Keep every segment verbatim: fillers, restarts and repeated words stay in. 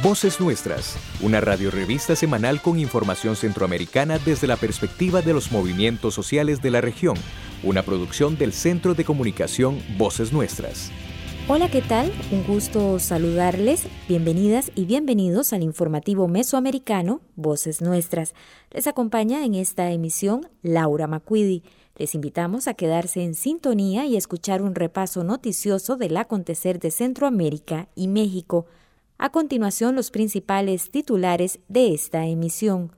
Voces Nuestras, una radiorrevista semanal con información centroamericana desde la perspectiva de los movimientos sociales de la región, una producción del Centro de Comunicación Voces Nuestras. Hola, ¿qué tal? Un gusto saludarles. Bienvenidas y bienvenidos al informativo mesoamericano Voces Nuestras. Les acompaña en esta emisión Laura Macuidi. Les invitamos a quedarse en sintonía y escuchar un repaso noticioso del acontecer de Centroamérica y México. A continuación, los principales titulares de esta emisión.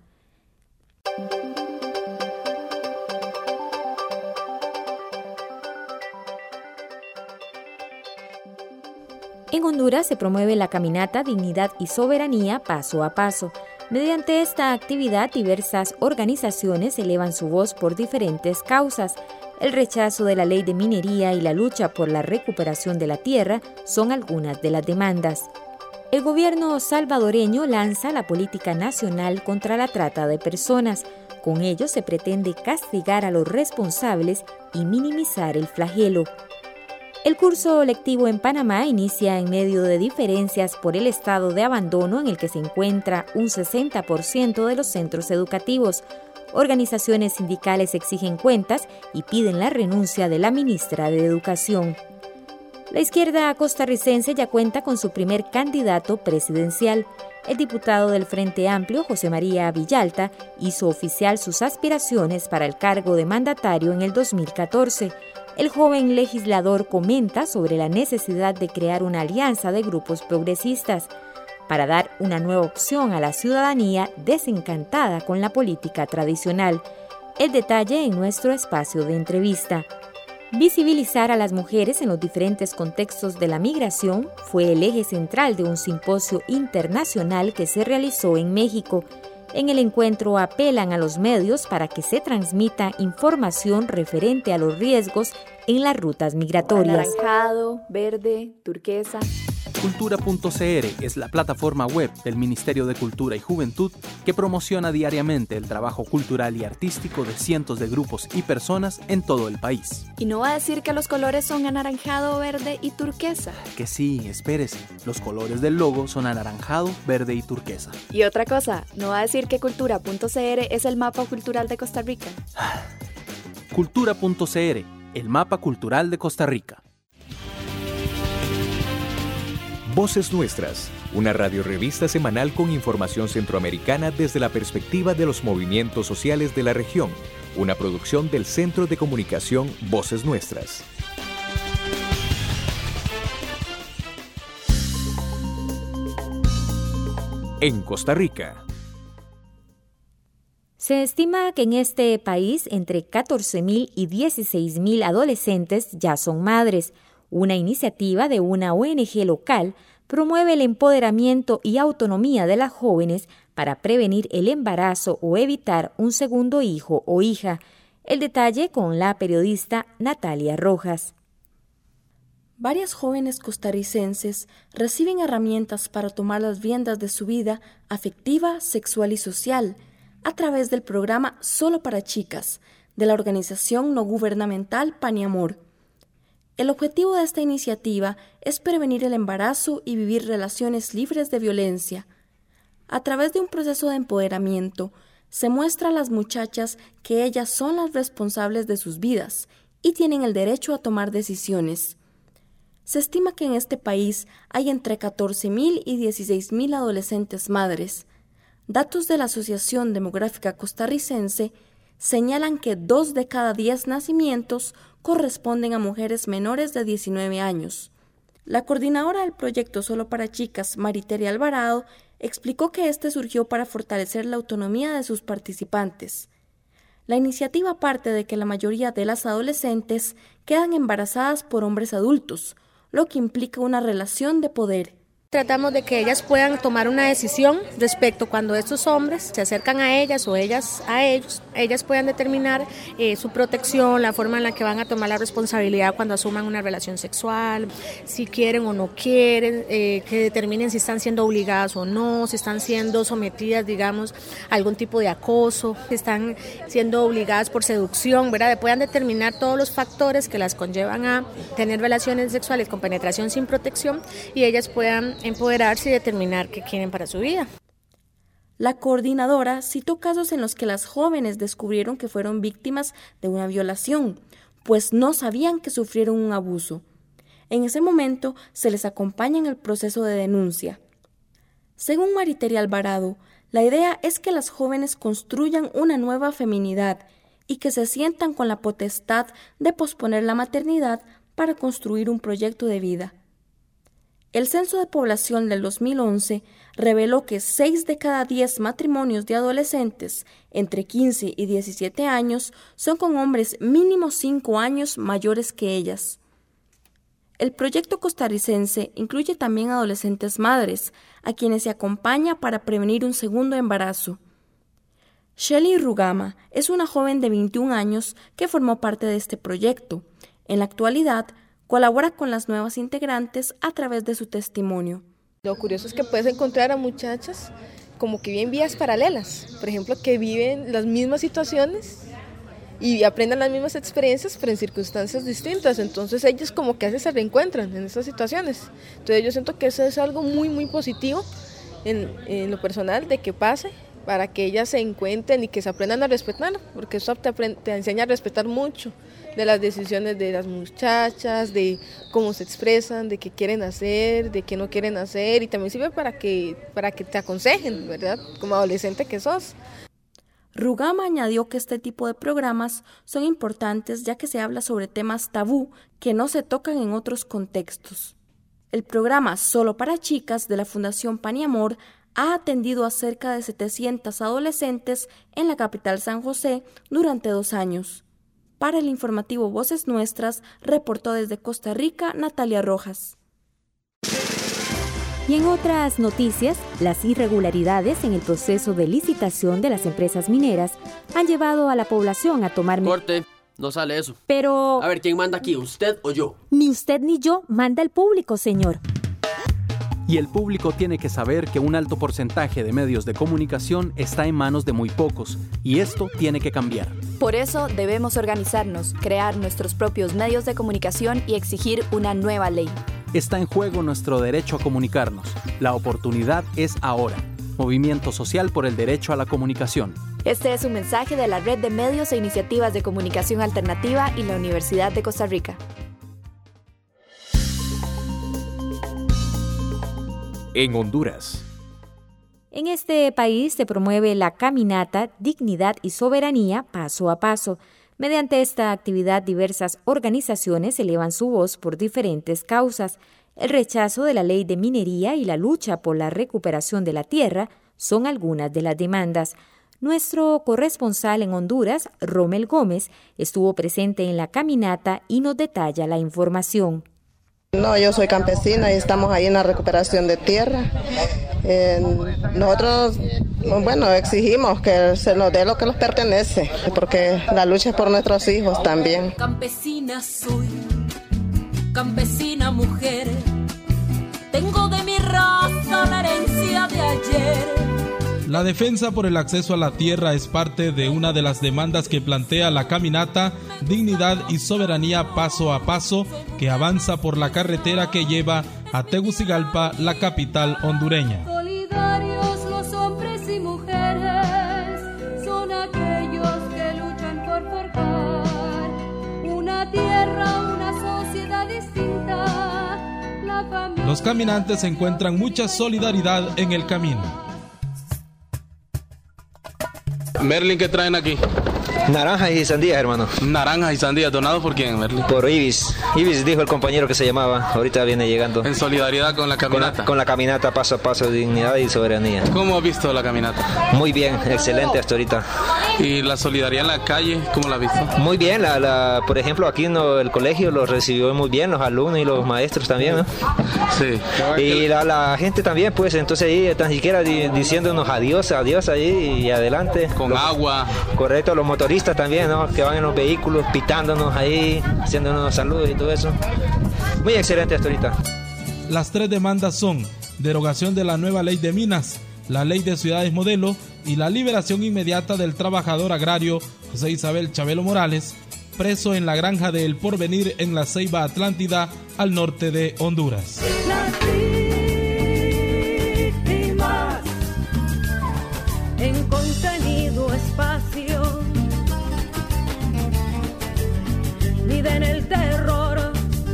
En Honduras se promueve la caminata Dignidad y Soberanía paso a paso. Mediante esta actividad, diversas organizaciones elevan su voz por diferentes causas. El rechazo de la ley de minería y la lucha por la recuperación de la tierra son algunas de las demandas. El gobierno salvadoreño lanza la política nacional contra la trata de personas. Con ello se pretende castigar a los responsables y minimizar el flagelo. El curso lectivo en Panamá inicia en medio de diferencias por el estado de abandono en el que se encuentra un sesenta por ciento de los centros educativos. Organizaciones sindicales exigen cuentas y piden la renuncia de la ministra de Educación. La izquierda costarricense ya cuenta con su primer candidato presidencial. El diputado del Frente Amplio, José María Villalta, hizo oficial sus aspiraciones para el cargo de mandatario en el dos mil catorce. El joven legislador comenta sobre la necesidad de crear una alianza de grupos progresistas para dar una nueva opción a la ciudadanía desencantada con la política tradicional. El detalle en nuestro espacio de entrevista. Visibilizar a las mujeres en los diferentes contextos de la migración fue el eje central de un simposio internacional que se realizó en México. En el encuentro apelan a los medios para que se transmita información referente a los riesgos en las rutas migratorias. Anaranjado, verde, turquesa. Cultura punto c r es la plataforma web del Ministerio de Cultura y Juventud que promociona diariamente el trabajo cultural y artístico de cientos de grupos y personas en todo el país. ¿Y no va a decir que los colores son anaranjado, verde y turquesa? Que sí, espérese. Los colores del logo son anaranjado, verde y turquesa. Y otra cosa, ¿no va a decir que Cultura punto c r es el mapa cultural de Costa Rica? Cultura punto c r, el mapa cultural de Costa Rica. Voces Nuestras, una radiorrevista semanal con información centroamericana desde la perspectiva de los movimientos sociales de la región, una producción del Centro de Comunicación Voces Nuestras. En Costa Rica. Se estima que en este país entre catorce mil y dieciséis mil adolescentes ya son madres. Una iniciativa de una O N G local promueve el empoderamiento y autonomía de las jóvenes para prevenir el embarazo o evitar un segundo hijo o hija. El detalle con la periodista Natalia Rojas. Varias jóvenes costarricenses reciben herramientas para tomar las riendas de su vida afectiva, sexual y social a través del programa Solo para Chicas de la organización no gubernamental Paniamor. El objetivo de esta iniciativa es prevenir el embarazo y vivir relaciones libres de violencia. A través de un proceso de empoderamiento, se muestra a las muchachas que ellas son las responsables de sus vidas y tienen el derecho a tomar decisiones. Se estima que en este país hay entre catorce mil y dieciséis mil adolescentes madres. Datos de la Asociación Demográfica Costarricense señalan que dos de cada diez nacimientos corresponden a mujeres menores de diecinueve años. La coordinadora del proyecto Solo para Chicas, Mariteria Alvarado, explicó que este surgió para fortalecer la autonomía de sus participantes. La iniciativa parte de que la mayoría de las adolescentes quedan embarazadas por hombres adultos, lo que implica una relación de poder. Tratamos de que ellas puedan tomar una decisión respecto cuando estos hombres se acercan a ellas o ellas a ellos, ellas puedan determinar eh, su protección, la forma en la que van a tomar la responsabilidad cuando asuman una relación sexual, si quieren o no quieren, eh, que determinen si están siendo obligadas o no, si están siendo sometidas, digamos, a algún tipo de acoso, si están siendo obligadas por seducción, ¿verdad? Puedan determinar todos los factores que las conllevan a tener relaciones sexuales con penetración sin protección y ellas puedan empoderarse y determinar qué quieren para su vida. La coordinadora citó casos en los que las jóvenes descubrieron que fueron víctimas de una violación, pues no sabían que sufrieron un abuso. En ese momento se les acompaña en el proceso de denuncia. Según Mariteri Alvarado, la idea es que las jóvenes construyan una nueva feminidad y que se sientan con la potestad de posponer la maternidad para construir un proyecto de vida. El Censo de Población del dos mil once reveló que seis de cada diez matrimonios de adolescentes entre quince y diecisiete años son con hombres mínimo cinco años mayores que ellas. El proyecto costarricense incluye también adolescentes madres, a quienes se acompaña para prevenir un segundo embarazo. Shelly Rugama es una joven de veintiún años que formó parte de este proyecto. En la actualidad, colabora con las nuevas integrantes a través de su testimonio. Lo curioso es que puedes encontrar a muchachas como que viven vías paralelas, por ejemplo, que viven las mismas situaciones y aprenden las mismas experiencias, pero en circunstancias distintas. Entonces ellas como que a veces se reencuentran en esas situaciones. Entonces yo siento que eso es algo muy, muy positivo en, en lo personal de que pase, para que ellas se encuentren y que se aprendan a respetar, porque eso te, te enseña a respetar mucho de las decisiones de las muchachas, de cómo se expresan, de qué quieren hacer, de qué no quieren hacer, y también sirve para que, para que te aconsejen, ¿verdad? Como adolescente que sos. Rugama añadió que este tipo de programas son importantes ya que se habla sobre temas tabú que no se tocan en otros contextos. El programa Solo para Chicas de la Fundación Pan y Amor ha atendido a cerca de setecientas adolescentes en la capital San José durante dos años. Para el informativo Voces Nuestras, reportó desde Costa Rica Natalia Rojas. Y en otras noticias, las irregularidades en el proceso de licitación de las empresas mineras han llevado a la población a tomar... Corte, no sale eso. Pero... A ver, ¿quién manda aquí, usted o yo? Ni usted ni yo, manda el público, señor. Y el público tiene que saber que un alto porcentaje de medios de comunicación está en manos de muy pocos, y esto tiene que cambiar. Por eso debemos organizarnos, crear nuestros propios medios de comunicación y exigir una nueva ley. Está en juego nuestro derecho a comunicarnos. La oportunidad es ahora. Movimiento Social por el Derecho a la Comunicación. Este es un mensaje de la Red de Medios e Iniciativas de Comunicación Alternativa y la Universidad de Costa Rica. En Honduras. En este país se promueve la caminata Dignidad y Soberanía Paso a Paso. Mediante esta actividad, diversas organizaciones elevan su voz por diferentes causas. El rechazo de la ley de minería y la lucha por la recuperación de la tierra son algunas de las demandas. Nuestro corresponsal en Honduras, Rommel Gómez, estuvo presente en la caminata y nos detalla la información. No, yo soy campesina y estamos ahí en la recuperación de tierra. Eh, nosotros, bueno, exigimos que se nos dé lo que nos pertenece, porque la lucha es por nuestros hijos también. Campesina soy, campesina mujer, tengo de mi raza la herencia de ayer. La defensa por el acceso a la tierra es parte de una de las demandas que plantea la caminata Dignidad y Soberanía Paso a Paso, que avanza por la carretera que lleva a Tegucigalpa, la capital hondureña. Solidarios los hombres y mujeres, son aquellos que luchan por forjar una tierra, una sociedad distinta. La familia... Los caminantes encuentran mucha solidaridad en el camino. Merlin, ¿qué traen aquí? Naranjas y sandías, hermano. Naranjas y sandías, ¿donados por quién, Merlin? Por Ibis. Ibis dijo el compañero que se llamaba, ahorita viene llegando. En solidaridad con la caminata. Con la, con la caminata Paso a Paso, Dignidad y Soberanía. ¿Cómo ha visto la caminata? Muy bien, excelente hasta ahorita. ¿Y la solidaridad en la calle, cómo la ha visto? Muy bien, la, la, por ejemplo, aquí no, el colegio lo recibió muy bien, los alumnos y los maestros también, ¿no? Sí. Y la, la gente también, pues, entonces ahí tan siquiera di, diciéndonos adiós, adiós ahí y adelante. Con los, agua. Correcto, los motoristas también, ¿no? Que van en los vehículos, pitándonos ahí, haciéndonos saludos y todo eso. Muy excelente hasta ahorita. Las tres demandas son derogación de la nueva ley de minas, la ley de ciudades modelo y la liberación inmediata del trabajador agrario José Isabel Chabelo Morales, preso en la granja de El Porvenir en la Ceiba Atlántida, al norte de Honduras. La tenido espacio, miden el terror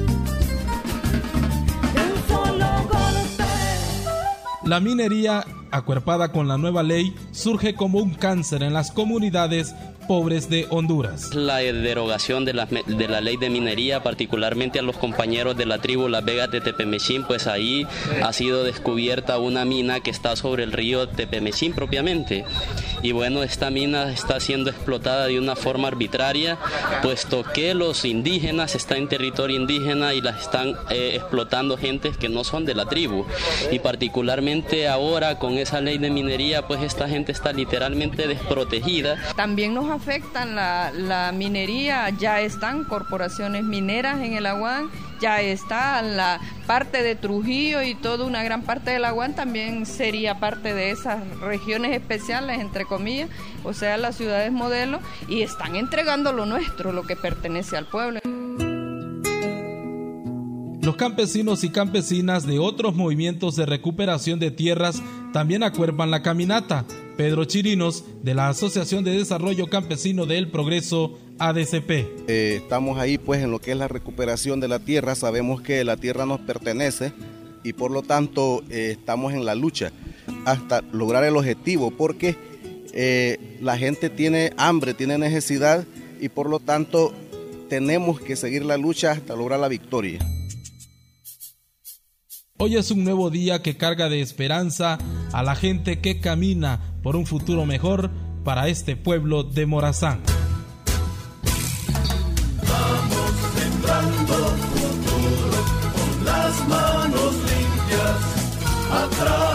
de un solo golpe. La minería, acuerpada con la nueva ley, surge como un cáncer en las comunidades pobres de Honduras. La derogación de la, de la ley de minería, particularmente a los compañeros de la tribu Las Vegas de Tepemechín, pues ahí ha sido descubierta una mina que está sobre el río Tepemechín propiamente. Y bueno, esta mina está siendo explotada de una forma arbitraria, puesto que los indígenas están en territorio indígena y las están eh, explotando gentes que no son de la tribu. Y particularmente ahora con esa ley de minería, pues esta gente está literalmente desprotegida. También nos afectan la, la minería, ya están corporaciones mineras en el Aguán, ya está la parte de Trujillo y toda una gran parte del Aguán también sería parte de esas regiones especiales, entre comillas, o sea, las ciudades modelo, y están entregando lo nuestro, lo que pertenece al pueblo. Los campesinos y campesinas de otros movimientos de recuperación de tierras también acuerpan la caminata. Pedro Chirinos, de la Asociación de Desarrollo Campesino del Progreso, A D C P. Eh, estamos ahí pues en lo que es la recuperación de la tierra. Sabemos que la tierra nos pertenece y por lo tanto eh, estamos en la lucha hasta lograr el objetivo, porque eh, la gente tiene hambre, tiene necesidad y por lo tanto tenemos que seguir la lucha hasta lograr la victoria. Hoy es un nuevo día que carga de esperanza a la gente que camina por un futuro mejor para este pueblo de Morazán. Vamos sembrando futuro con las manos limpias a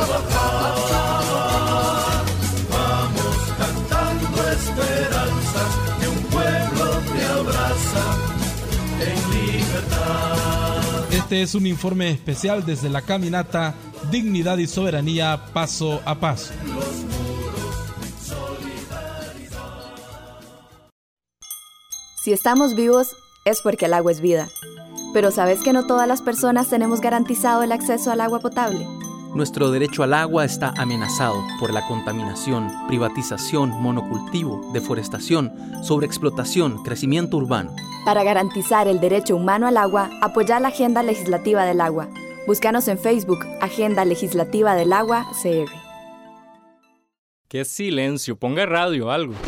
trabajar. Vamos cantando esperanzas de un pueblo que abraza en libertad. Este es un informe especial desde la caminata Dignidad y Soberanía Paso a Paso. Si estamos vivos es porque el agua es vida. Pero ¿sabes que no todas las personas tenemos garantizado el acceso al agua potable? Nuestro derecho al agua está amenazado por la contaminación, privatización, monocultivo, deforestación, sobreexplotación, crecimiento urbano. Para garantizar el derecho humano al agua, apoya la Agenda Legislativa del Agua. Búscanos en Facebook, Agenda Legislativa del Agua, C R. ¡Qué silencio! Ponga radio o algo.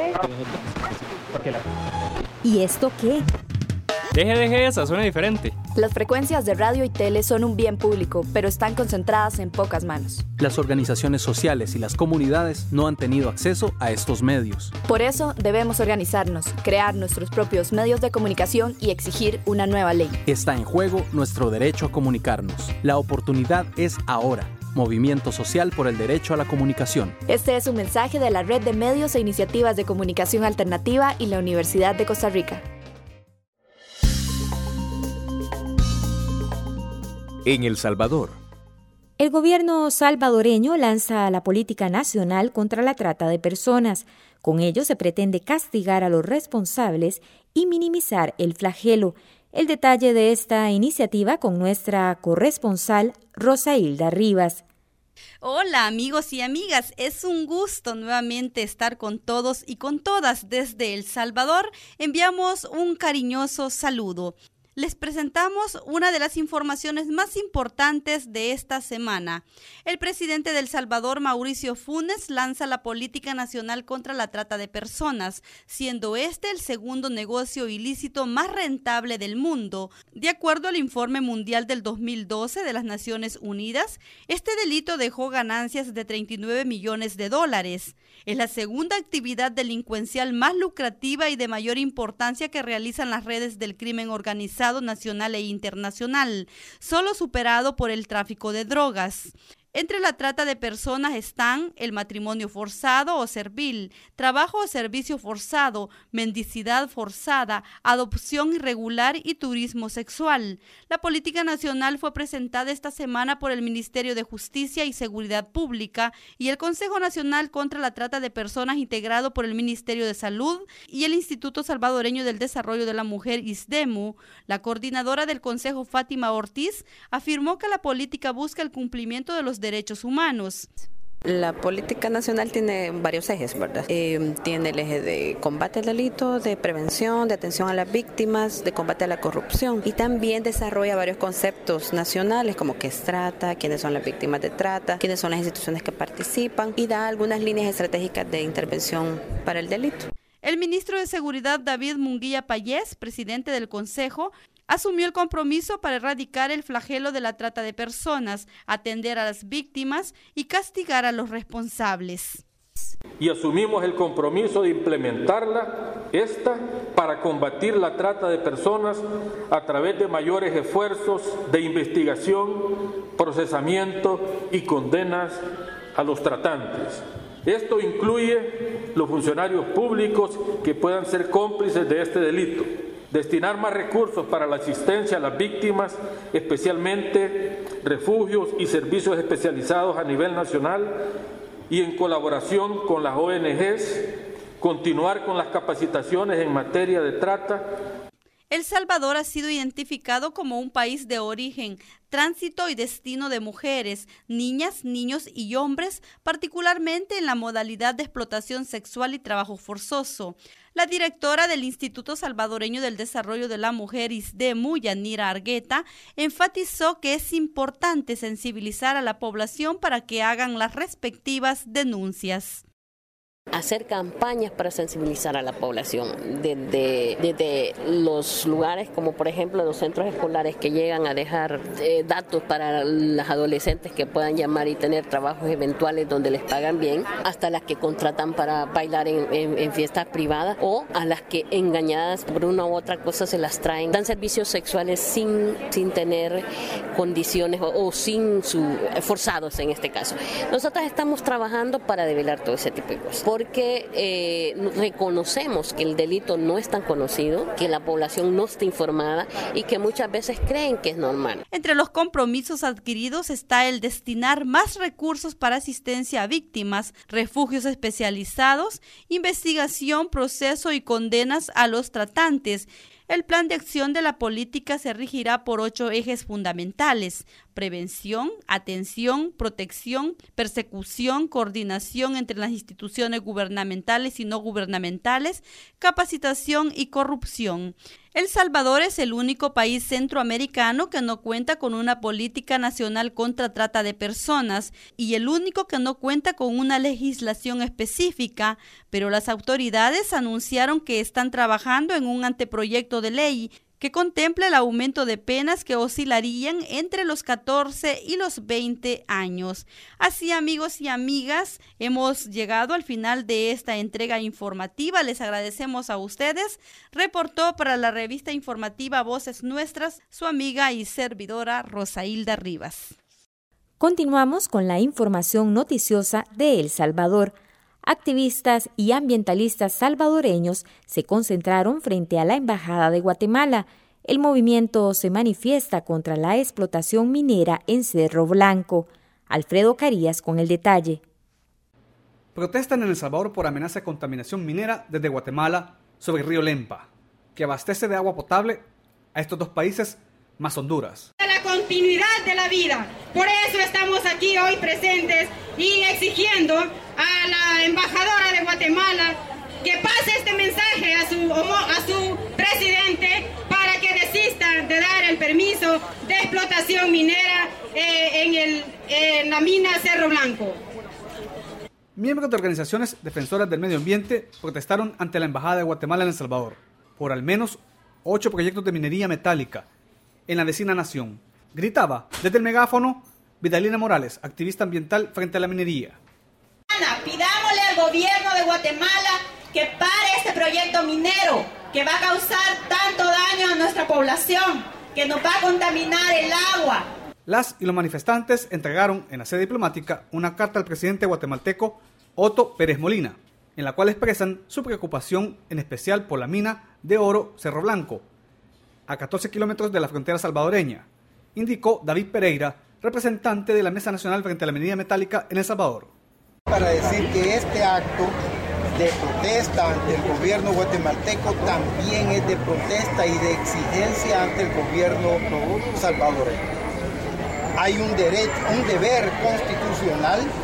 ¿Y esto qué? Deje, deje esa, suena diferente. Las frecuencias de radio y tele son un bien público, pero están concentradas en pocas manos. Las organizaciones sociales y las comunidades no han tenido acceso a estos medios. Por eso debemos organizarnos, crear nuestros propios medios de comunicación y exigir una nueva ley. Está en juego nuestro derecho a comunicarnos. La oportunidad es ahora. Movimiento Social por el Derecho a la Comunicación. Este es un mensaje de la Red de Medios e Iniciativas de Comunicación Alternativa y la Universidad de Costa Rica. En El Salvador. El gobierno salvadoreño lanza la política nacional contra la trata de personas. Con ello se pretende castigar a los responsables y minimizar el flagelo. El detalle de esta iniciativa con nuestra corresponsal Rosailda Rivas. Hola amigos y amigas, es un gusto nuevamente estar con todos y con todas desde El Salvador. Enviamos un cariñoso saludo. Les presentamos una de las informaciones más importantes de esta semana. El presidente de El Salvador, Mauricio Funes, lanza la política nacional contra la trata de personas, siendo este el segundo negocio ilícito más rentable del mundo. De acuerdo al informe mundial del dos mil doce de las Naciones Unidas, este delito dejó ganancias de treinta y nueve millones de dólares. Es la segunda actividad delincuencial más lucrativa y de mayor importancia que realizan las redes del crimen organizado nacional e internacional, solo superado por el tráfico de drogas. Entre la trata de personas están el matrimonio forzado o servil, trabajo o servicio forzado, mendicidad forzada, adopción irregular y turismo sexual. La política nacional fue presentada esta semana por el Ministerio de Justicia y Seguridad Pública y el Consejo Nacional contra la Trata de Personas, integrado por el Ministerio de Salud y el Instituto Salvadoreño del Desarrollo de la Mujer, ISDEMU. La coordinadora del Consejo, Fátima Ortiz, afirmó que la política busca el cumplimiento de los derechos humanos. La política nacional tiene varios ejes, ¿verdad? Eh, tiene el eje de combate al delito, de prevención, de atención a las víctimas, de combate a la corrupción, y también desarrolla varios conceptos nacionales como qué es trata, quiénes son las víctimas de trata, quiénes son las instituciones que participan, y da algunas líneas estratégicas de intervención para el delito. El ministro de Seguridad David Munguía Payés, presidente del Consejo, asumió el compromiso para erradicar el flagelo de la trata de personas, atender a las víctimas y castigar a los responsables. Y asumimos el compromiso de implementarla, esta, para combatir la trata de personas a través de mayores esfuerzos de investigación, procesamiento y condenas a los tratantes. Esto incluye los funcionarios públicos que puedan ser cómplices de este delito, destinar más recursos para la asistencia a las víctimas, especialmente refugios y servicios especializados a nivel nacional, y en colaboración con las O N Ges, continuar con las capacitaciones en materia de trata. El Salvador ha sido identificado como un país de origen, tránsito y destino de mujeres, niñas, niños y hombres, particularmente en la modalidad de explotación sexual y trabajo forzoso. La directora del Instituto Salvadoreño del Desarrollo de la Mujer, ISDEMU, Yanira Argueta, enfatizó que es importante sensibilizar a la población para que hagan las respectivas denuncias. Hacer campañas para sensibilizar a la población desde, desde los lugares como por ejemplo los centros escolares que llegan a dejar eh, datos para las adolescentes que puedan llamar y tener trabajos eventuales donde les pagan bien, hasta las que contratan para bailar en, en, en fiestas privadas, o a las que engañadas por una u otra cosa se las traen, dan servicios sexuales sin, sin tener condiciones o, o sin su forzados en este caso. Nosotros estamos trabajando para develar todo ese tipo de cosas, porque eh, reconocemos que el delito no es tan conocido, que la población no está informada y que muchas veces creen que es normal. Entre los compromisos adquiridos está el destinar más recursos para asistencia a víctimas, refugios especializados, investigación, proceso y condenas a los tratantes. El plan de acción de la política se regirá por ocho ejes fundamentales: prevención, atención, protección, persecución, coordinación entre las instituciones gubernamentales y no gubernamentales, capacitación y corrupción. El Salvador es el único país centroamericano que no cuenta con una política nacional contra trata de personas y el único que no cuenta con una legislación específica, pero las autoridades anunciaron que están trabajando en un anteproyecto de ley que contempla el aumento de penas que oscilarían entre los catorce y los veinte años. Así, amigos y amigas, hemos llegado al final de esta entrega informativa. Les agradecemos a ustedes. Reportó para la revista informativa Voces Nuestras su amiga y servidora Rosailda Rivas. Continuamos con la información noticiosa de El Salvador. Activistas y ambientalistas salvadoreños se concentraron frente a la Embajada de Guatemala. El movimiento se manifiesta contra la explotación minera en Cerro Blanco. Alfredo Carías con el detalle. Protestan en El Salvador por amenaza de contaminación minera desde Guatemala sobre el río Lempa, que abastece de agua potable a estos dos países más Honduras. La continuidad de la vida. Por eso estamos aquí hoy presentes y exigiendo a la embajadora de Guatemala que pase este mensaje a su, a su presidente para que desista de dar el permiso de explotación minera eh, en, el, en la mina Cerro Blanco. Miembros de organizaciones defensoras del medio ambiente protestaron ante la Embajada de Guatemala en El Salvador por al menos ocho proyectos de minería metálica en la vecina nación. Gritaba desde el megáfono Vidalina Morales, activista ambiental frente a la minería. Pidámosle al gobierno de Guatemala que pare este proyecto minero que va a causar tanto daño a nuestra población, que nos va a contaminar el agua. Las y los manifestantes entregaron en la sede diplomática una carta al presidente guatemalteco Otto Pérez Molina, en la cual expresan su preocupación en especial por la mina de oro Cerro Blanco, a catorce kilómetros de la frontera salvadoreña, indicó David Pereira, representante de la Mesa Nacional frente a la Minería Metálica en El Salvador. Para decir que este acto de protesta ante el gobierno guatemalteco también es de protesta y de exigencia ante el gobierno salvadoreño. Hay un derecho, un deber constitucional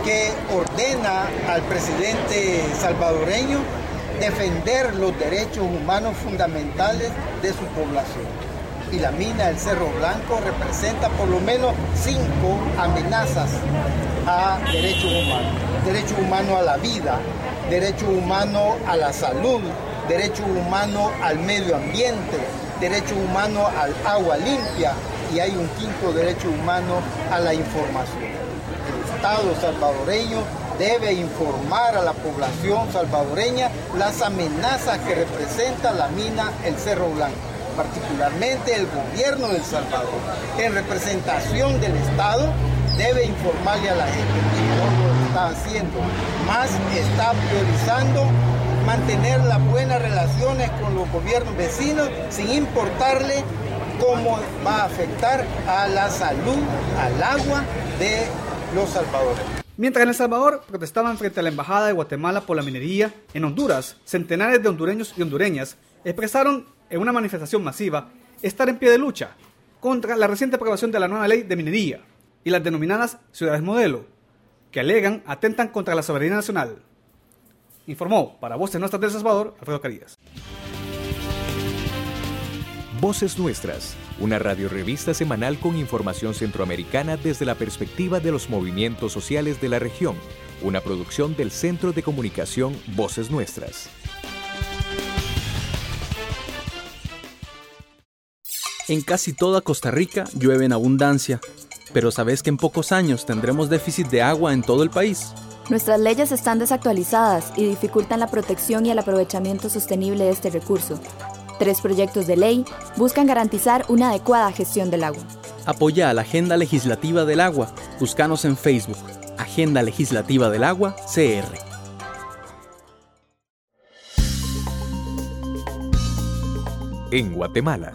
que ordena al presidente salvadoreño defender los derechos humanos fundamentales de su población. Y la mina del Cerro Blanco representa por lo menos cinco amenazas a derechos humanos. Derecho humano a la vida, derecho humano a la salud, derecho humano al medio ambiente, derecho humano al agua limpia y hay un quinto derecho humano a la información. El Estado salvadoreño debe informar a la población salvadoreña las amenazas que representa la mina El Cerro Blanco, particularmente el gobierno de El Salvador. En representación del Estado debe informarle a la gente que no lo está haciendo, más está priorizando mantener las buenas relaciones con los gobiernos vecinos sin importarle cómo va a afectar a la salud, al agua de los salvadoreños. Mientras en El Salvador protestaban frente a la Embajada de Guatemala por la minería, en Honduras, centenares de hondureños y hondureñas expresaron en una manifestación masiva estar en pie de lucha contra la reciente aprobación de la nueva ley de minería y las denominadas ciudades modelo, que alegan atentan contra la soberanía nacional. Informó para Voces Nuestras de El Salvador, Alfredo Carías. Voces Nuestras, una radiorevista semanal con información centroamericana desde la perspectiva de los movimientos sociales de la región, una producción del Centro de Comunicación Voces Nuestras. En casi toda Costa Rica llueve en abundancia, pero ¿sabes que en pocos años tendremos déficit de agua en todo el país? Nuestras leyes están desactualizadas y dificultan la protección y el aprovechamiento sostenible de este recurso. Tres proyectos de ley buscan garantizar una adecuada gestión del agua. Apoya a la Agenda Legislativa del Agua. Búscanos en Facebook, Agenda Legislativa del Agua, C R. En Guatemala.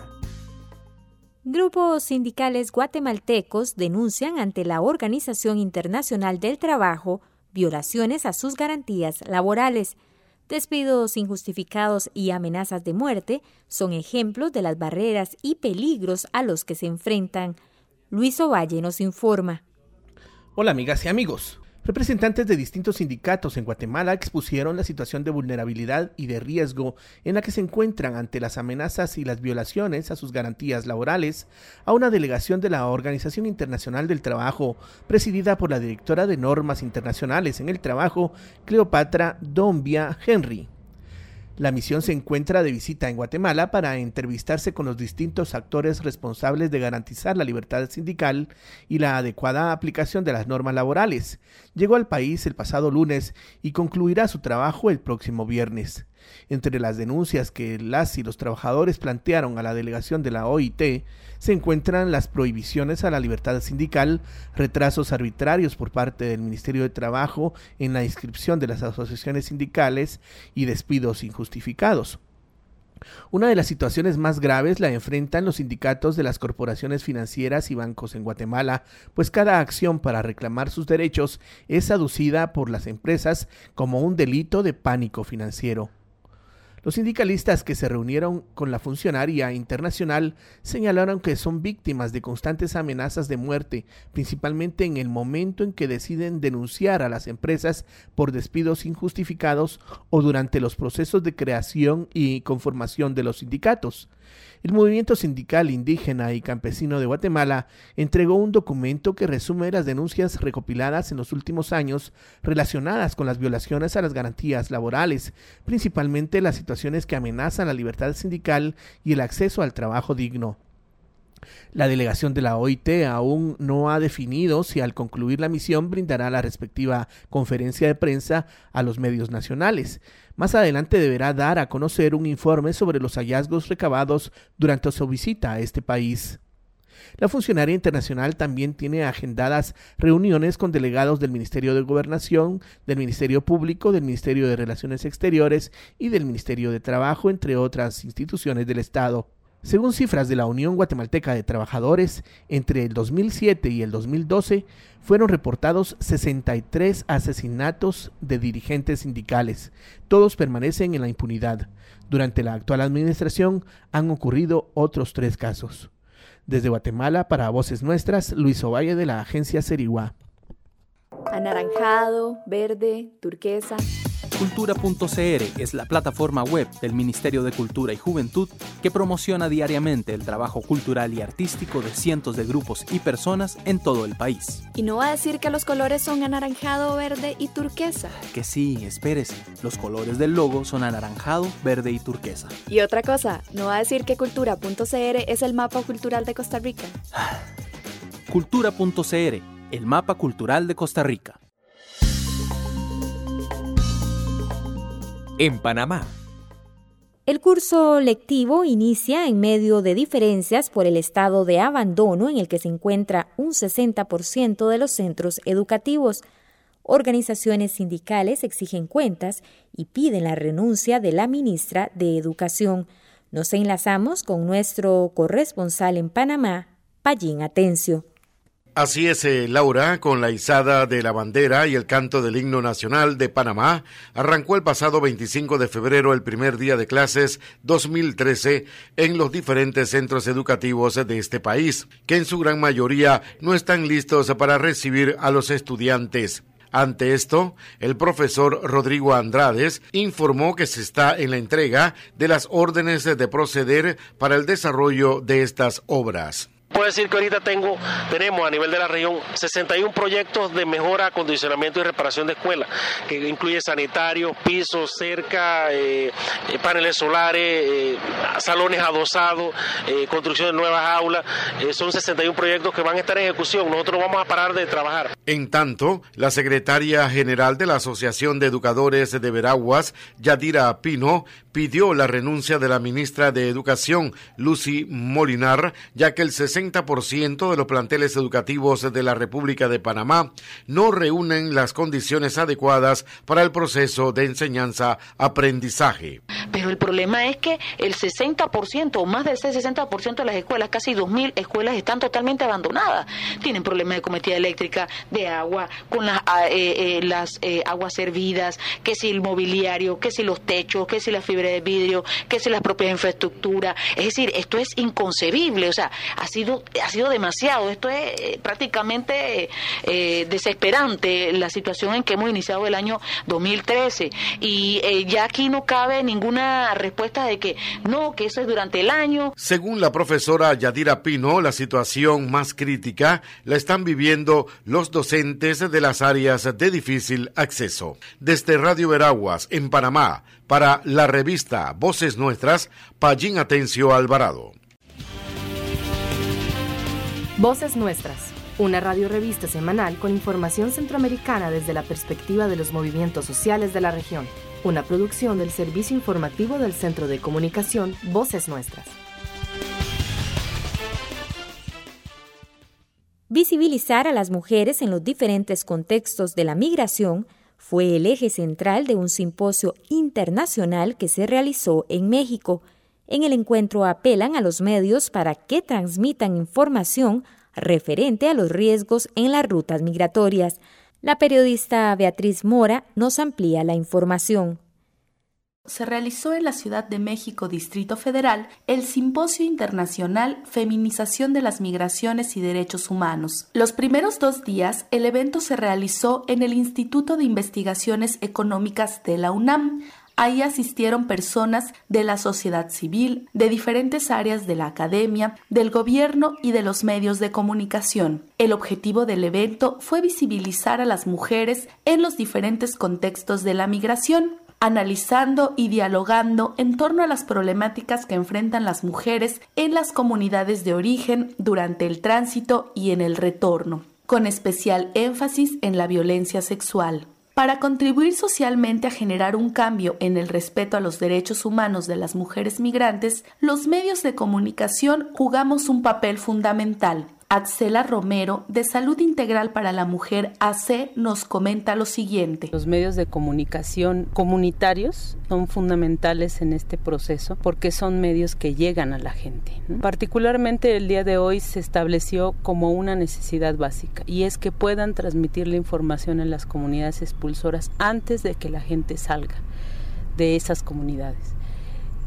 Grupos sindicales guatemaltecos denuncian ante la Organización Internacional del Trabajo violaciones a sus garantías laborales. Despidos injustificados y amenazas de muerte son ejemplos de las barreras y peligros a los que se enfrentan. Luis Ovalle nos informa. Hola amigas y amigos. Representantes de distintos sindicatos en Guatemala expusieron la situación de vulnerabilidad y de riesgo en la que se encuentran ante las amenazas y las violaciones a sus garantías laborales a una delegación de la Organización Internacional del Trabajo, presidida por la directora de Normas Internacionales en el Trabajo, Cleopatra Dombia Henry. La misión se encuentra de visita en Guatemala para entrevistarse con los distintos actores responsables de garantizar la libertad sindical y la adecuada aplicación de las normas laborales. Llegó al país el pasado lunes y concluirá su trabajo el próximo viernes. Entre las denuncias que las y los trabajadores plantearon a la delegación de la O I T se encuentran las prohibiciones a la libertad sindical, retrasos arbitrarios por parte del Ministerio de Trabajo en la inscripción de las asociaciones sindicales y despidos injustificados. Una de las situaciones más graves la enfrentan los sindicatos de las corporaciones financieras y bancos en Guatemala, pues cada acción para reclamar sus derechos es aducida por las empresas como un delito de pánico financiero. Los sindicalistas que se reunieron con la funcionaria internacional señalaron que son víctimas de constantes amenazas de muerte, principalmente en el momento en que deciden denunciar a las empresas por despidos injustificados o durante los procesos de creación y conformación de los sindicatos. El movimiento sindical indígena y campesino de Guatemala entregó un documento que resume las denuncias recopiladas en los últimos años relacionadas con las violaciones a las garantías laborales, principalmente las situaciones que amenazan la libertad sindical y el acceso al trabajo digno. La delegación de la O I T aún no ha definido si al concluir la misión brindará la respectiva conferencia de prensa a los medios nacionales. Más adelante deberá dar a conocer un informe sobre los hallazgos recabados durante su visita a este país. La funcionaria internacional también tiene agendadas reuniones con delegados del Ministerio de Gobernación, del Ministerio Público, del Ministerio de Relaciones Exteriores y del Ministerio de Trabajo, entre otras instituciones del Estado. Según cifras de la Unión Guatemalteca de Trabajadores, entre el dos mil siete y el dos mil doce fueron reportados sesenta y tres asesinatos de dirigentes sindicales. Todos permanecen en la impunidad. Durante la actual administración han ocurrido otros tres casos. Desde Guatemala, para Voces Nuestras, Luis Ovalle de la agencia Serigua. Anaranjado, verde, turquesa. Cultura punto c r es la plataforma web del Ministerio de Cultura y Juventud que promociona diariamente el trabajo cultural y artístico de cientos de grupos y personas en todo el país. Y no va a decir que los colores son anaranjado, verde y turquesa. Que sí, espérese. Los colores del logo son anaranjado, verde y turquesa. Y otra cosa, no va a decir que Cultura punto c r es el mapa cultural de Costa Rica. Cultura punto c r, el mapa cultural de Costa Rica. En Panamá. El curso lectivo inicia en medio de diferencias por el estado de abandono en el que se encuentra un sesenta por ciento de los centros educativos. Organizaciones sindicales exigen cuentas y piden la renuncia de la ministra de Educación. Nos enlazamos con nuestro corresponsal en Panamá, Payín Atencio. Así es, eh, Laura, con la izada de la bandera y el canto del himno nacional de Panamá, arrancó el pasado veinticinco de febrero el primer día de clases dos mil trece en los diferentes centros educativos de este país, que en su gran mayoría no están listos para recibir a los estudiantes. Ante esto, el profesor Rodrigo Andrades informó que se está en la entrega de las órdenes de proceder para el desarrollo de estas obras. Puedo decir que ahorita tengo, tenemos a nivel de la región sesenta y uno proyectos de mejora, acondicionamiento y reparación de escuelas, que incluye sanitarios, pisos, cerca, eh, paneles solares, eh, salones adosados, eh, construcción de nuevas aulas. Eh, son sesenta y uno proyectos que van a estar en ejecución. Nosotros no vamos a parar de trabajar. En tanto, la secretaria general de la Asociación de Educadores de Veraguas, Yadira Pino, pidió la renuncia de la ministra de Educación, Lucy Molinar, ya que el sesenta por ciento de los planteles educativos de la República de Panamá no reúnen las condiciones adecuadas para el proceso de enseñanza-aprendizaje. Pero el problema es que el sesenta por ciento o más del sesenta por ciento de las escuelas, casi dos mil escuelas, están totalmente abandonadas. Tienen problemas de cometida eléctrica, de agua, con las, eh, eh, las eh, aguas servidas, que si el mobiliario, que si los techos, que si la fibra de vidrio, que si las propias infraestructuras. Es decir, esto es inconcebible, o sea, ha sido ha sido demasiado. Esto es eh, prácticamente eh, desesperante la situación en que hemos iniciado el año dos mil trece y eh, ya aquí no cabe ninguna respuesta de que no, que eso es durante el año. Según la profesora Yadira Pino, la situación más crítica la están viviendo los docentes de las áreas de difícil acceso. Desde Radio Veraguas, en Panamá, para la revista Voces Nuestras, Payín Atencio Alvarado. Voces Nuestras, una radiorevista semanal con información centroamericana desde la perspectiva de los movimientos sociales de la región. Una producción del Servicio Informativo del Centro de Comunicación Voces Nuestras. Visibilizar a las mujeres en los diferentes contextos de la migración fue el eje central de un simposio internacional que se realizó en México. En el encuentro apelan a los medios para que transmitan información referente a los riesgos en las rutas migratorias. La periodista Beatriz Mora nos amplía la información. Se realizó en la Ciudad de México, Distrito Federal, el Simposio Internacional Feminización de las Migraciones y Derechos Humanos. Los primeros dos días, el evento se realizó en el Instituto de Investigaciones Económicas de la UNAM. Ahí asistieron personas de la sociedad civil, de diferentes áreas de la academia, del gobierno y de los medios de comunicación. El objetivo del evento fue visibilizar a las mujeres en los diferentes contextos de la migración, analizando y dialogando en torno a las problemáticas que enfrentan las mujeres en las comunidades de origen durante el tránsito y en el retorno, con especial énfasis en la violencia sexual. Para contribuir socialmente a generar un cambio en el respeto a los derechos humanos de las mujeres migrantes, los medios de comunicación jugamos un papel fundamental. Axela Romero, de Salud Integral para la Mujer A C, nos comenta lo siguiente. Los medios de comunicación comunitarios son fundamentales en este proceso porque son medios que llegan a la gente, ¿no? Particularmente el día de hoy se estableció como una necesidad básica y es que puedan transmitir la información en las comunidades expulsoras antes de que la gente salga de esas comunidades.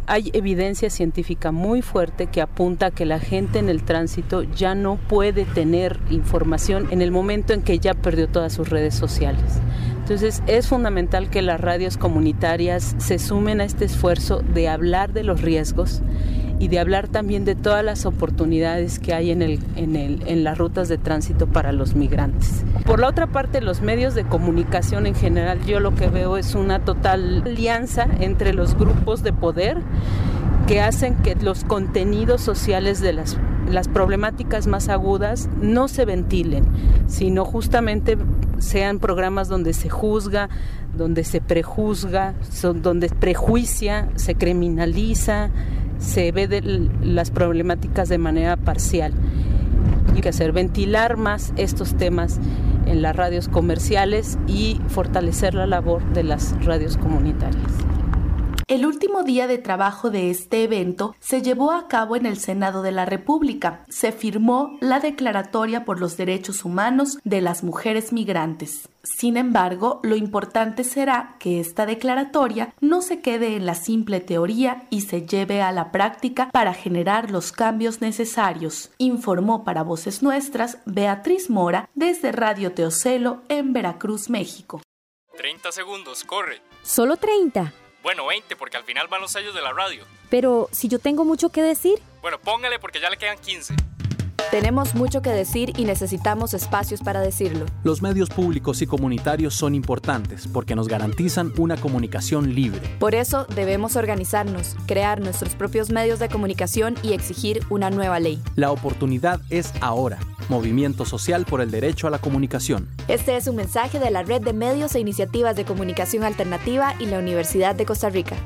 Hay evidencia científica muy fuerte que apunta a que la gente en el tránsito ya no puede tener información en el momento en que ya perdió todas sus redes sociales. Entonces es fundamental que las radios comunitarias se sumen a este esfuerzo de hablar de los riesgos y de hablar también de todas las oportunidades que hay en, el, en, el, en las rutas de tránsito para los migrantes. Por la otra parte, los medios de comunicación en general, yo lo que veo es una total alianza entre los grupos de poder que hacen que los contenidos sociales de las, las problemáticas más agudas no se ventilen, sino justamente sean programas donde se juzga, donde se prejuzga, son, donde prejuicia, se criminaliza, se ve de las problemáticas de manera parcial. Hay que hacer ventilar más estos temas en las radios comerciales y fortalecer la labor de las radios comunitarias. El último día de trabajo de este evento se llevó a cabo en el Senado de la República. Se firmó la Declaratoria por los Derechos Humanos de las Mujeres Migrantes. Sin embargo, lo importante será que esta declaratoria no se quede en la simple teoría y se lleve a la práctica para generar los cambios necesarios, informó para Voces Nuestras Beatriz Mora desde Radio Teocelo en Veracruz, México. treinta segundos, corre. ¿Solo treinta? Bueno, veinte, porque al final van los sellos de la radio. Pero, si yo tengo mucho que decir. Bueno, póngale porque ya le quedan quince. Tenemos mucho que decir y necesitamos espacios para decirlo. Los medios públicos y comunitarios son importantes porque nos garantizan una comunicación libre. Por eso debemos organizarnos, crear nuestros propios medios de comunicación y exigir una nueva ley. La oportunidad es ahora. Movimiento Social por el Derecho a la Comunicación. Este es un mensaje de la Red de Medios e Iniciativas de Comunicación Alternativa y la Universidad de Costa Rica.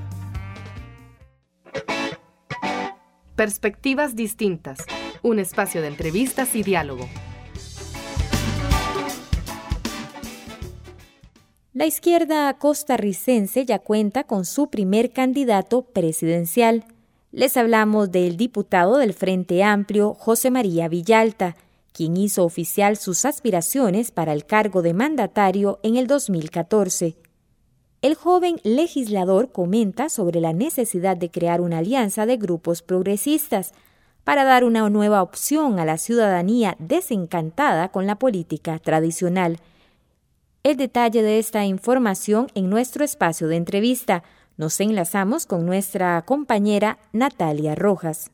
Perspectivas distintas. Un espacio de entrevistas y diálogo. La izquierda costarricense ya cuenta con su primer candidato presidencial. Les hablamos del diputado del Frente Amplio, José María Villalta, quien hizo oficial sus aspiraciones para el cargo de mandatario en el dos mil catorce. El joven legislador comenta sobre la necesidad de crear una alianza de grupos progresistas para dar una nueva opción a la ciudadanía desencantada con la política tradicional. El detalle de esta información en nuestro espacio de entrevista. Nos enlazamos con nuestra compañera Natalia Rojas.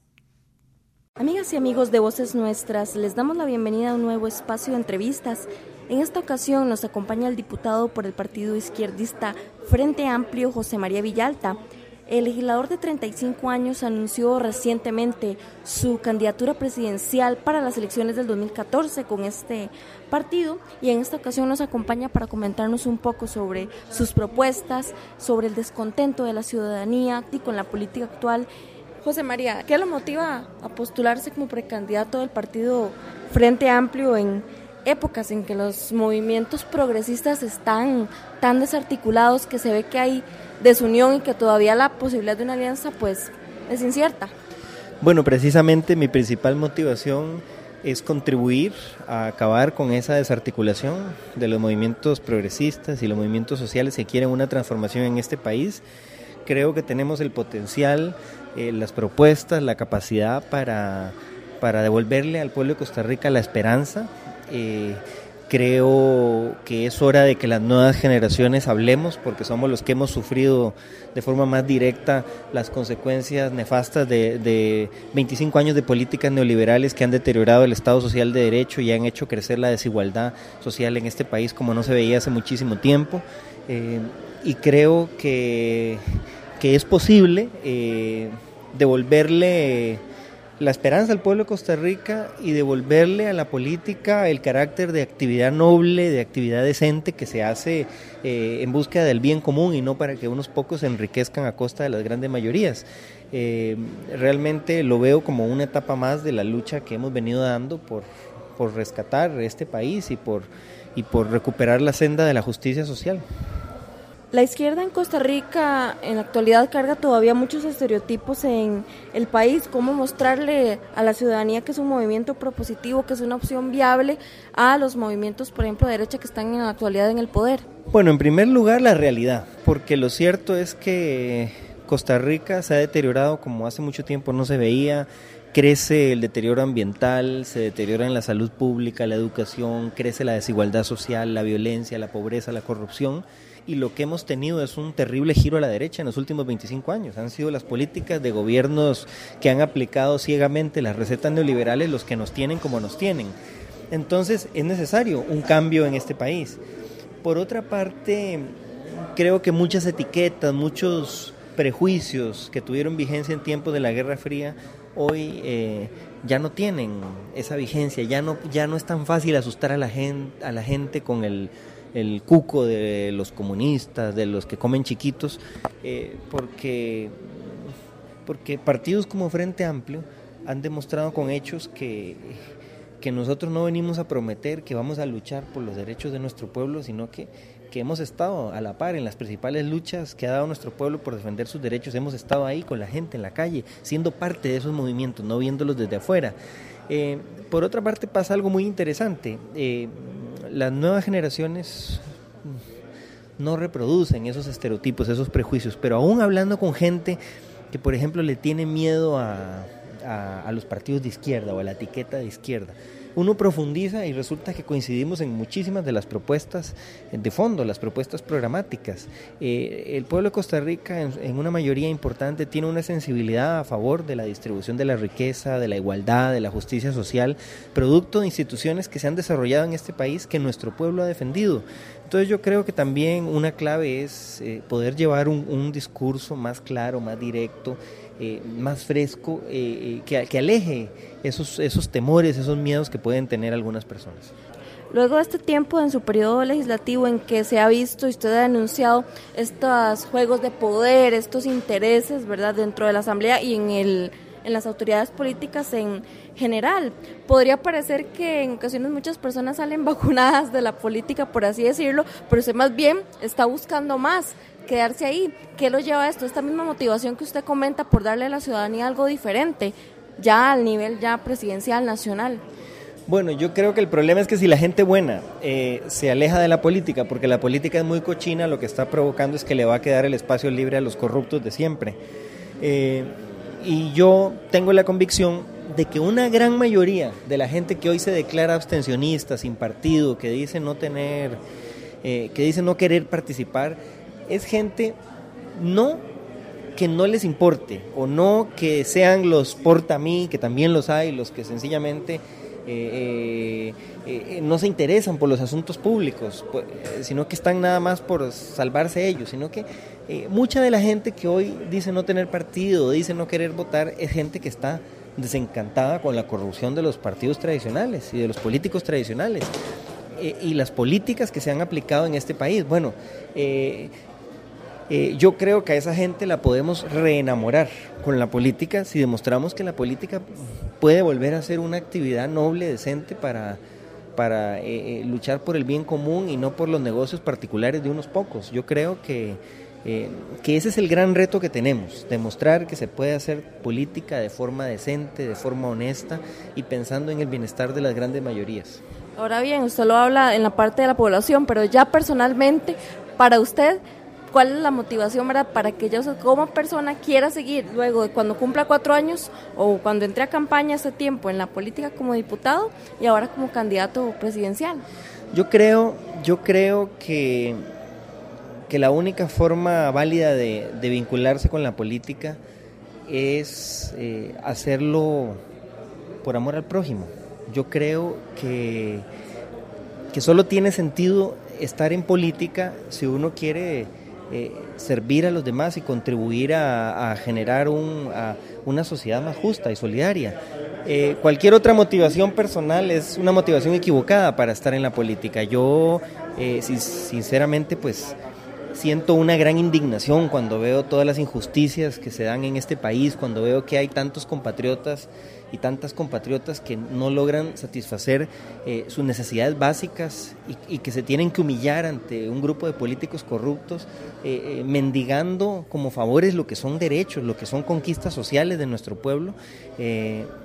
Amigas y amigos de Voces Nuestras, les damos la bienvenida a un nuevo espacio de entrevistas. En esta ocasión nos acompaña el diputado por el partido izquierdista Frente Amplio, José María Villalta. El legislador de treinta y cinco años anunció recientemente su candidatura presidencial para las elecciones del dos mil catorce con este partido y en esta ocasión nos acompaña para comentarnos un poco sobre sus propuestas, sobre el descontento de la ciudadanía y con la política actual. José María, ¿qué lo motiva a postularse como precandidato del partido Frente Amplio en épocas en que los movimientos progresistas están tan desarticulados que se ve que hay desunión y que todavía la posibilidad de una alianza pues es incierta? Bueno, precisamente mi principal motivación es contribuir a acabar con esa desarticulación de los movimientos progresistas y los movimientos sociales que quieren una transformación en este país. Creo que tenemos el potencial, eh, las propuestas, la capacidad para, para devolverle al pueblo de Costa Rica la esperanza. Eh, creo que es hora de que las nuevas generaciones hablemos, porque somos los que hemos sufrido de forma más directa las consecuencias nefastas de, de veinticinco años de políticas neoliberales que han deteriorado el Estado Social de Derecho y han hecho crecer la desigualdad social en este país como no se veía hace muchísimo tiempo. Eh, y creo que, que es posible eh, devolverle la esperanza al pueblo de Costa Rica y devolverle a la política el carácter de actividad noble, de actividad decente que se hace eh, en búsqueda del bien común y no para que unos pocos se enriquezcan a costa de las grandes mayorías. Eh, realmente lo veo como una etapa más de la lucha que hemos venido dando por, por rescatar este país y por, y por recuperar la senda de la justicia social. La izquierda en Costa Rica en la actualidad carga todavía muchos estereotipos en el país. ¿Cómo mostrarle a la ciudadanía que es un movimiento propositivo, que es una opción viable a los movimientos, por ejemplo, de derecha que están en la actualidad en el poder? Bueno, en primer lugar la realidad, porque lo cierto es que Costa Rica se ha deteriorado como hace mucho tiempo no se veía. Crece el deterioro ambiental, se deteriora en la salud pública, la educación, crece la desigualdad social, la violencia, la pobreza, la corrupción, y lo que hemos tenido es un terrible giro a la derecha en los últimos veinticinco años. Han sido las políticas de gobiernos que han aplicado ciegamente las recetas neoliberales los que nos tienen como nos tienen. Entonces es necesario un cambio en este país. Por otra parte, creo que muchas etiquetas, muchos prejuicios que tuvieron vigencia en tiempos de la Guerra Fría, hoy eh, ya no tienen esa vigencia, ya no, ya no es tan fácil asustar a la gente, a la gente con el, el cuco de los comunistas, de los que comen chiquitos, eh, porque, porque partidos como Frente Amplio han demostrado con hechos que, que nosotros no venimos a prometer que vamos a luchar por los derechos de nuestro pueblo, sino que que hemos estado a la par en las principales luchas que ha dado nuestro pueblo por defender sus derechos. Hemos estado ahí con la gente en la calle, siendo parte de esos movimientos, no viéndolos desde afuera. Eh, por otra parte pasa algo muy interesante, eh, las nuevas generaciones no reproducen esos estereotipos, esos prejuicios, pero aún hablando con gente que por ejemplo le tiene miedo a, a, a los partidos de izquierda o a la etiqueta de izquierda, uno profundiza y resulta que coincidimos en muchísimas de las propuestas de fondo, las propuestas programáticas. Eh, el pueblo de Costa Rica en, en una mayoría importante tiene una sensibilidad a favor de la distribución de la riqueza, de la igualdad, de la justicia social, producto de instituciones que se han desarrollado en este país que nuestro pueblo ha defendido. Entonces yo creo que también una clave es eh, poder llevar un, un discurso más claro, más directo, Eh, más fresco, eh, que, que aleje esos, esos temores, esos miedos que pueden tener algunas personas. Luego de este tiempo en su periodo legislativo en que se ha visto y usted ha denunciado estos juegos de poder, estos intereses, ¿verdad?, dentro de la Asamblea y en el en las autoridades políticas en general, podría parecer que en ocasiones muchas personas salen vacunadas de la política, por así decirlo, pero usted más bien está buscando más, quedarse ahí. ¿Qué lo lleva a esto? Esta misma motivación que usted comenta por darle a la ciudadanía algo diferente, ya al nivel ya presidencial, nacional. Bueno, yo creo que el problema es que si la gente buena eh, se aleja de la política, porque la política es muy cochina, lo que está provocando es que le va a quedar el espacio libre a los corruptos de siempre. Eh, y yo tengo la convicción de que una gran mayoría de la gente que hoy se declara abstencionista, sin partido, que dice no tener, eh, que dice no querer participar, es gente no que no les importe, o no que sean los porta a mí, que también los hay, los que sencillamente eh, eh, eh, no se interesan por los asuntos públicos, pues, sino que están nada más por salvarse ellos, sino que eh, mucha de la gente que hoy dice no tener partido, dice no querer votar, es gente que está desencantada con la corrupción de los partidos tradicionales y de los políticos tradicionales eh, y las políticas que se han aplicado en este país. Bueno, eh, eh, yo creo que a esa gente la podemos reenamorar con la política si demostramos que la política puede volver a ser una actividad noble, decente para, para eh, luchar por el bien común y no por los negocios particulares de unos pocos. Yo creo que Eh, que ese es el gran reto que tenemos, demostrar que se puede hacer política de forma decente, de forma honesta y pensando en el bienestar de las grandes mayorías. Ahora bien, usted lo habla en la parte de la población, pero ya personalmente, para usted, ¿cuál es la motivación, verdad, para que yo como persona quiera seguir luego de cuando cumpla cuatro años o cuando entré a campaña hace tiempo en la política como diputado y ahora como candidato presidencial? Yo creo, yo creo que que la única forma válida de, de vincularse con la política es eh, hacerlo por amor al prójimo. Yo creo que, que solo tiene sentido estar en política si uno quiere eh, servir a los demás y contribuir a, a generar un, a una sociedad más justa y solidaria. Eh, cualquier otra motivación personal es una motivación equivocada para estar en la política. Yo, eh, si, sinceramente, pues siento una gran indignación cuando veo todas las injusticias que se dan en este país, cuando veo que hay tantos compatriotas y tantas compatriotas que no logran satisfacer eh, sus necesidades básicas y, y que se tienen que humillar ante un grupo de políticos corruptos, eh, eh, mendigando como favores lo que son derechos, lo que son conquistas sociales de nuestro pueblo. Eh,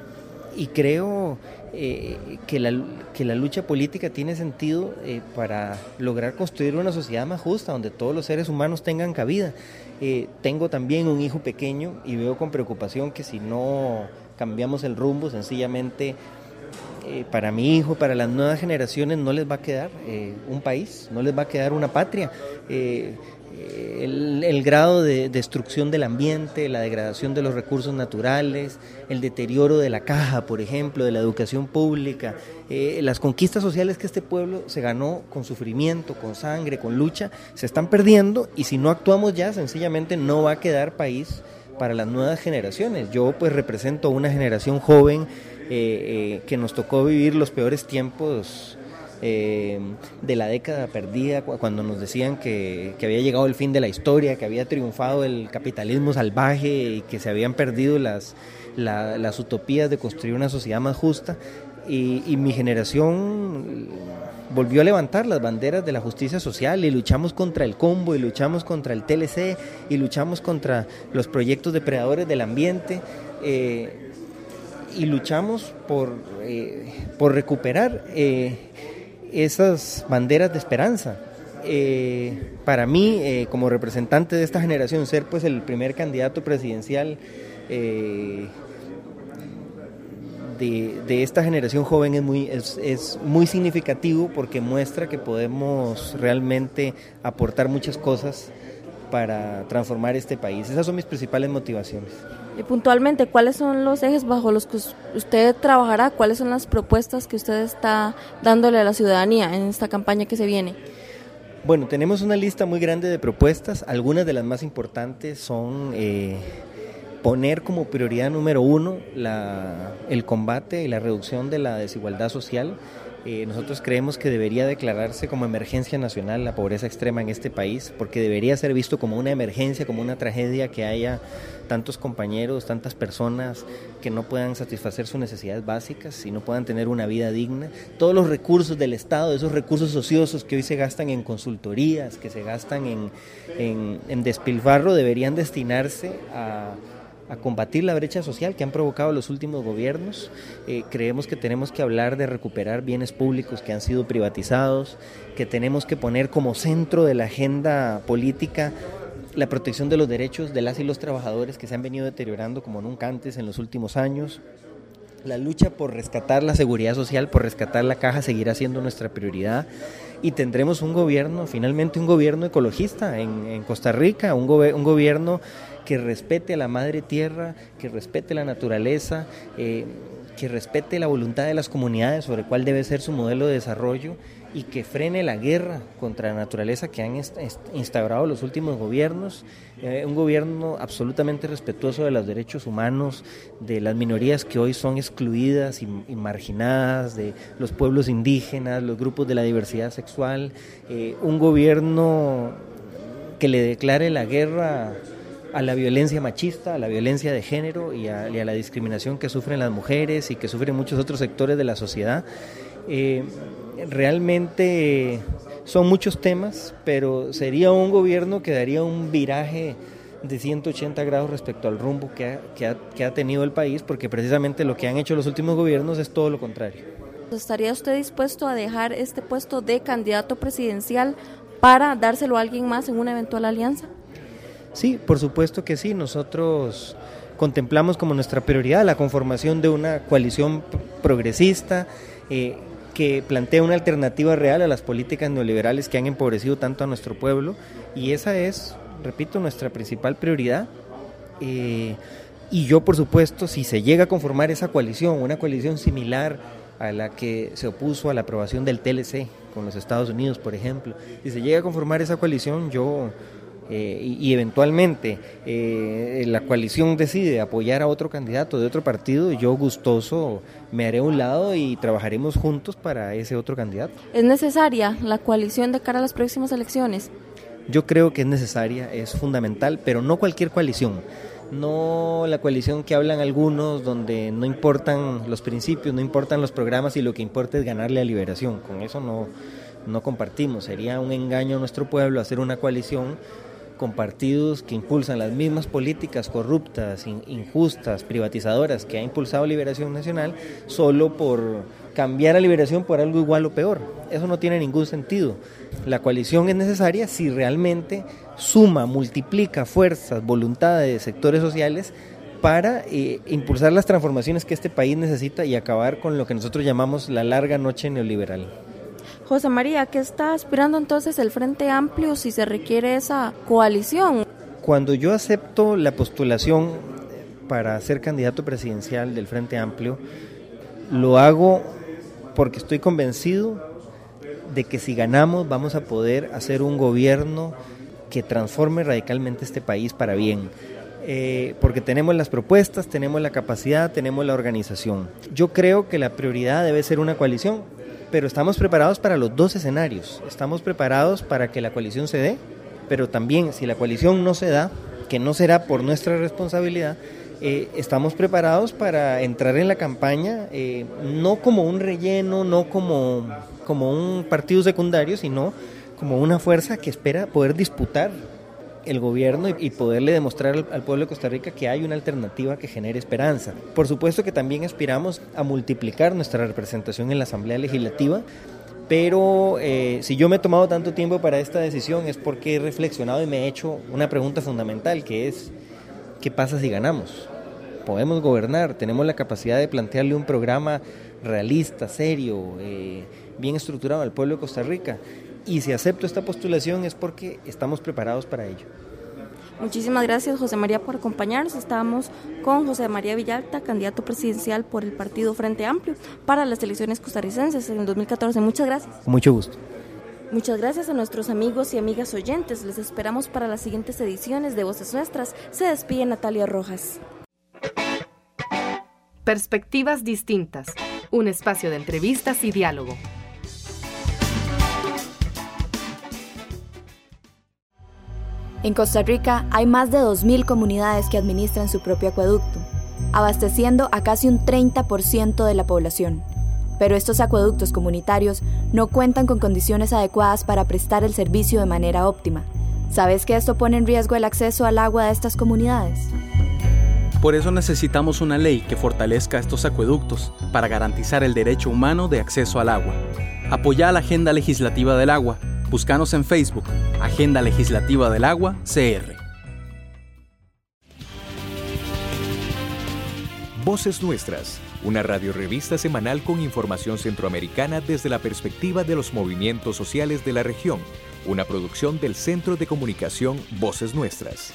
y creo eh, que, la, que la lucha política tiene sentido eh, para lograr construir una sociedad más justa, donde todos los seres humanos tengan cabida. Eh, tengo también un hijo pequeño y veo con preocupación que si no cambiamos el rumbo, sencillamente eh, para mi hijo, para las nuevas generaciones no les va a quedar eh, un país, no les va a quedar una patria. Eh, El, el grado de destrucción del ambiente, la degradación de los recursos naturales, el deterioro de la caja, por ejemplo, de la educación pública, eh, las conquistas sociales que este pueblo se ganó con sufrimiento, con sangre, con lucha, se están perdiendo, y si no actuamos ya, sencillamente no va a quedar país para las nuevas generaciones. Yo pues represento una generación joven eh, eh, que nos tocó vivir los peores tiempos Eh, de la década perdida, cuando nos decían que, que había llegado el fin de la historia, que había triunfado el capitalismo salvaje y que se habían perdido las, la, las utopías de construir una sociedad más justa, y, y mi generación volvió a levantar las banderas de la justicia social, y luchamos contra el combo, y luchamos contra el T L C, y luchamos contra los proyectos depredadores del ambiente, eh, y luchamos por, eh, por recuperar eh, esas banderas de esperanza. Eh, para mí, eh, como representante de esta generación, ser pues el primer candidato presidencial eh, de, de esta generación joven es muy, es, es muy significativo, porque muestra que podemos realmente aportar muchas cosas para transformar este país. Esas son mis principales motivaciones. Y puntualmente, ¿cuáles son los ejes bajo los que usted trabajará? ¿Cuáles son las propuestas que usted está dándole a la ciudadanía en esta campaña que se viene? Bueno, tenemos una lista muy grande de propuestas. Algunas de las más importantes son eh, poner como prioridad número uno la, el combate y la reducción de la desigualdad social. Eh, nosotros creemos que debería declararse como emergencia nacional la pobreza extrema en este país, porque debería ser visto como una emergencia, como una tragedia, que haya tantos compañeros, tantas personas que no puedan satisfacer sus necesidades básicas y no puedan tener una vida digna. Todos los recursos del Estado, esos recursos ociosos que hoy se gastan en consultorías, que se gastan en, en, en despilfarro, deberían destinarse a a combatir la brecha social que han provocado los últimos gobiernos. Eh, creemos que tenemos que hablar de recuperar bienes públicos que han sido privatizados, que tenemos que poner como centro de la agenda política la protección de los derechos de las y los trabajadores, que se han venido deteriorando como nunca antes en los últimos años. La lucha por rescatar la seguridad social, por rescatar la caja, seguirá siendo nuestra prioridad, y tendremos un gobierno, finalmente un gobierno ecologista en, en Costa Rica, un, go- un gobierno que respete a la madre tierra, que respete la naturaleza, eh, que respete la voluntad de las comunidades sobre cuál debe ser su modelo de desarrollo, y que frene la guerra contra la naturaleza que han est- instaurado los últimos gobiernos. Eh, un gobierno absolutamente respetuoso de los derechos humanos, de las minorías que hoy son excluidas y, y marginadas, de los pueblos indígenas, los grupos de la diversidad sexual. Eh, un gobierno que le declare la guerra a la violencia machista, a la violencia de género y a, y a la discriminación que sufren las mujeres y que sufren muchos otros sectores de la sociedad. Eh, realmente son muchos temas, pero sería un gobierno que daría un viraje de ciento ochenta grados respecto al rumbo que ha, que ha, que ha tenido el país, porque precisamente lo que han hecho los últimos gobiernos es todo lo contrario. ¿Estaría usted dispuesto a dejar este puesto de candidato presidencial para dárselo a alguien más en una eventual alianza? Sí, por supuesto que sí. Nosotros contemplamos como nuestra prioridad la conformación de una coalición progresista eh, que plantea una alternativa real a las políticas neoliberales que han empobrecido tanto a nuestro pueblo, y esa es, repito, nuestra principal prioridad. Eh, y yo, por supuesto, si se llega a conformar esa coalición, una coalición similar a la que se opuso a la aprobación del T L C con los Estados Unidos, por ejemplo, si se llega a conformar esa coalición, yo... Eh, y, y eventualmente eh, la coalición decide apoyar a otro candidato de otro partido, yo gustoso me haré a un lado y trabajaremos juntos para ese otro candidato. ¿Es necesaria la coalición de cara a las próximas elecciones? Yo creo que es necesaria, es fundamental, pero no cualquier coalición. No la coalición que hablan algunos, donde no importan los principios, no importan los programas y lo que importa es ganarle a Liberación. Con eso no, no compartimos. Sería un engaño a nuestro pueblo hacer una coalición con partidos que impulsan las mismas políticas corruptas, injustas, privatizadoras que ha impulsado Liberación Nacional, solo por cambiar a Liberación por algo igual o peor. Eso no tiene ningún sentido. La coalición es necesaria si realmente suma, multiplica fuerzas, voluntades de sectores sociales para eh, impulsar las transformaciones que este país necesita y acabar con lo que nosotros llamamos la larga noche neoliberal. José María, ¿qué está aspirando entonces el Frente Amplio si se requiere esa coalición? Cuando yo acepto la postulación para ser candidato presidencial del Frente Amplio, lo hago porque estoy convencido de que si ganamos vamos a poder hacer un gobierno que transforme radicalmente este país para bien. Eh, porque tenemos las propuestas, tenemos la capacidad, tenemos la organización. Yo creo que la prioridad debe ser una coalición, pero estamos preparados para los dos escenarios. Estamos preparados para que la coalición se dé, pero también si la coalición no se da, que no será por nuestra responsabilidad, eh, estamos preparados para entrar en la campaña, eh, no como un relleno, no como, como un partido secundario, sino como una fuerza que espera poder disputar el gobierno y, y poderle demostrar al, al pueblo de Costa Rica que hay una alternativa que genere esperanza. Por supuesto que también aspiramos a multiplicar nuestra representación en la Asamblea Legislativa, pero eh, si yo me he tomado tanto tiempo para esta decisión es porque he reflexionado y me he hecho una pregunta fundamental, que es ¿qué pasa si ganamos? Podemos gobernar, tenemos la capacidad de plantearle un programa realista, serio, eh, bien estructurado al pueblo de Costa Rica. Y si acepto esta postulación es porque estamos preparados para ello. Muchísimas gracias, José María, por acompañarnos. Estamos con José María Villalta, candidato presidencial por el partido Frente Amplio para las elecciones costarricenses en el dos mil catorce. Muchas gracias. Con mucho gusto. Muchas gracias a nuestros amigos y amigas oyentes. Les esperamos para las siguientes ediciones de Voces Nuestras. Se despide Natalia Rojas. Perspectivas distintas. Un espacio de entrevistas y diálogo. En Costa Rica hay más de dos mil comunidades que administran su propio acueducto, abasteciendo a casi un treinta por ciento de la población. Pero estos acueductos comunitarios no cuentan con condiciones adecuadas para prestar el servicio de manera óptima. ¿Sabes que esto pone en riesgo el acceso al agua de estas comunidades? Por eso necesitamos una ley que fortalezca estos acueductos para garantizar el derecho humano de acceso al agua. Apoya la Agenda Legislativa del Agua. Búscanos en Facebook, Agenda Legislativa del Agua, C R. Voces Nuestras, una radiorevista semanal con información centroamericana desde la perspectiva de los movimientos sociales de la región, una producción del Centro de Comunicación Voces Nuestras.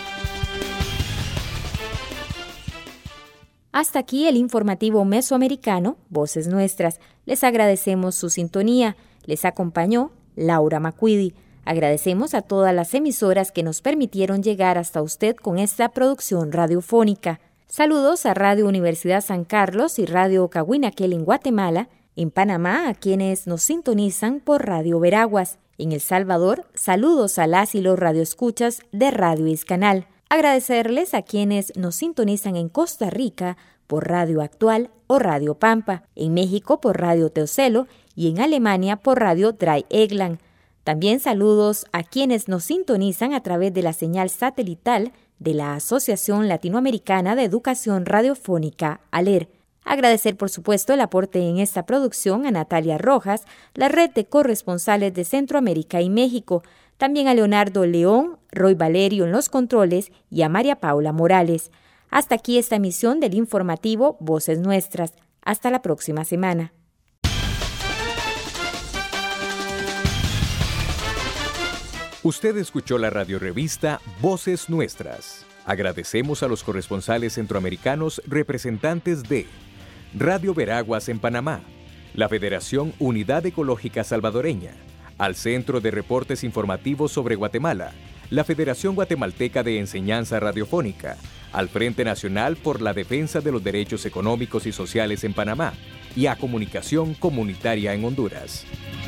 Hasta aquí el informativo mesoamericano, Voces Nuestras. Les agradecemos su sintonía. Les acompañó Laura Macuidi. Agradecemos a todas las emisoras que nos permitieron llegar hasta usted con esta producción radiofónica. Saludos a Radio Universidad San Carlos y Radio Cahuinaquel en Guatemala, en Panamá a quienes nos sintonizan por Radio Veraguas, en El Salvador saludos a las y los radioescuchas de Radio Iscanal. Agradecerles a quienes nos sintonizan en Costa Rica por Radio Actual o Radio Pampa, en México por Radio Teocelo y en Alemania por Radio Dreieckland. También saludos a quienes nos sintonizan a través de la señal satelital de la Asociación Latinoamericana de Educación Radiofónica, ALER. Agradecer, por supuesto, el aporte en esta producción a Natalia Rojas, la red de corresponsales de Centroamérica y México, también a Leonardo León, Roy Valerio en los controles y a María Paula Morales. Hasta aquí esta emisión del informativo Voces Nuestras. Hasta la próxima semana. Usted escuchó la radiorevista Voces Nuestras. Agradecemos a los corresponsales centroamericanos representantes de Radio Veraguas en Panamá, la Federación Unidad Ecológica Salvadoreña, al Centro de Reportes Informativos sobre Guatemala, la Federación Guatemalteca de Enseñanza Radiofónica, al Frente Nacional por la Defensa de los Derechos Económicos y Sociales en Panamá y a Comunicación Comunitaria en Honduras.